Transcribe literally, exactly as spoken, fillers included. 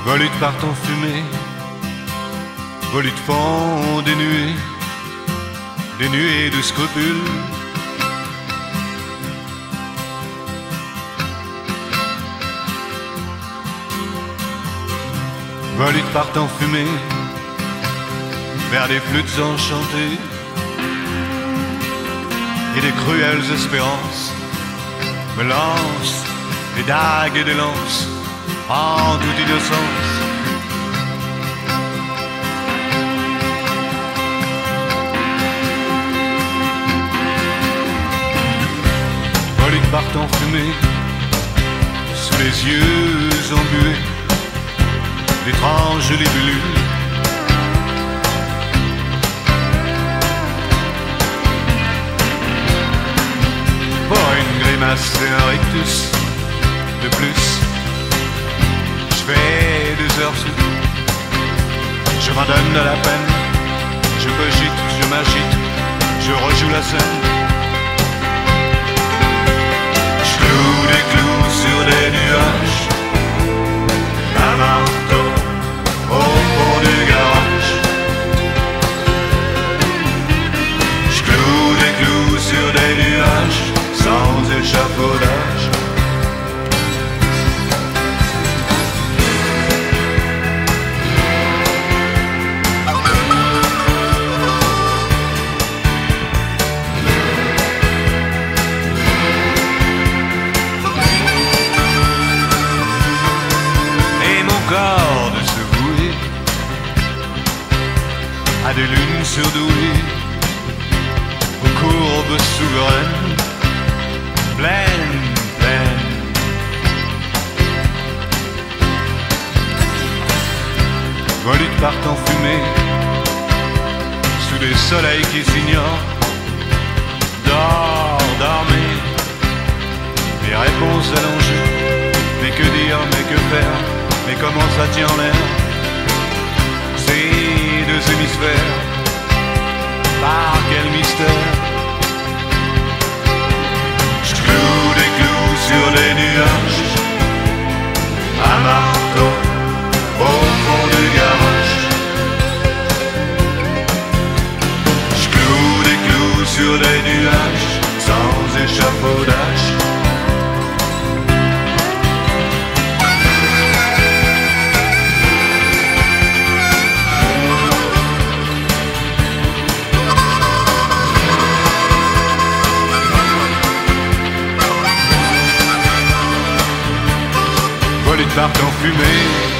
Volutes partent en fumée, volutes font des nuées, des nuées de scrupules. Volutes partent en fumée, vers des flûtes enchantées et des cruelles espérances me lancent des dagues et des lances en toute innocence. Volutes partent en fumée, sous les yeux embués d'étranges libellules. Pour une grimace et un rictus de plus, je fais des heures sous. Je m'en donne de la peine, je cogite, je m'agite, je rejoue la scène. Je cloue des clous sur des nuages, un marteau au fond du garage. Je cloue des clous sur des nuages, sans échafaudage. De se vouer à des lunes surdouées, aux courbes souveraines, pleines, pleines. Volutes partent en fumée, sous des soleils qui s'ignorent. Dors, dormez, les réponses allongées. Mais que dire, mais que faire? Mais comment ça tient en l'air, ces deux hémisphères? Par quel mystère? Je cloue des clous sur les nuages, un marteau au fond du garage. Je cloue des clous sur les nuages, sans échafaudage. Volutes partent en fumée,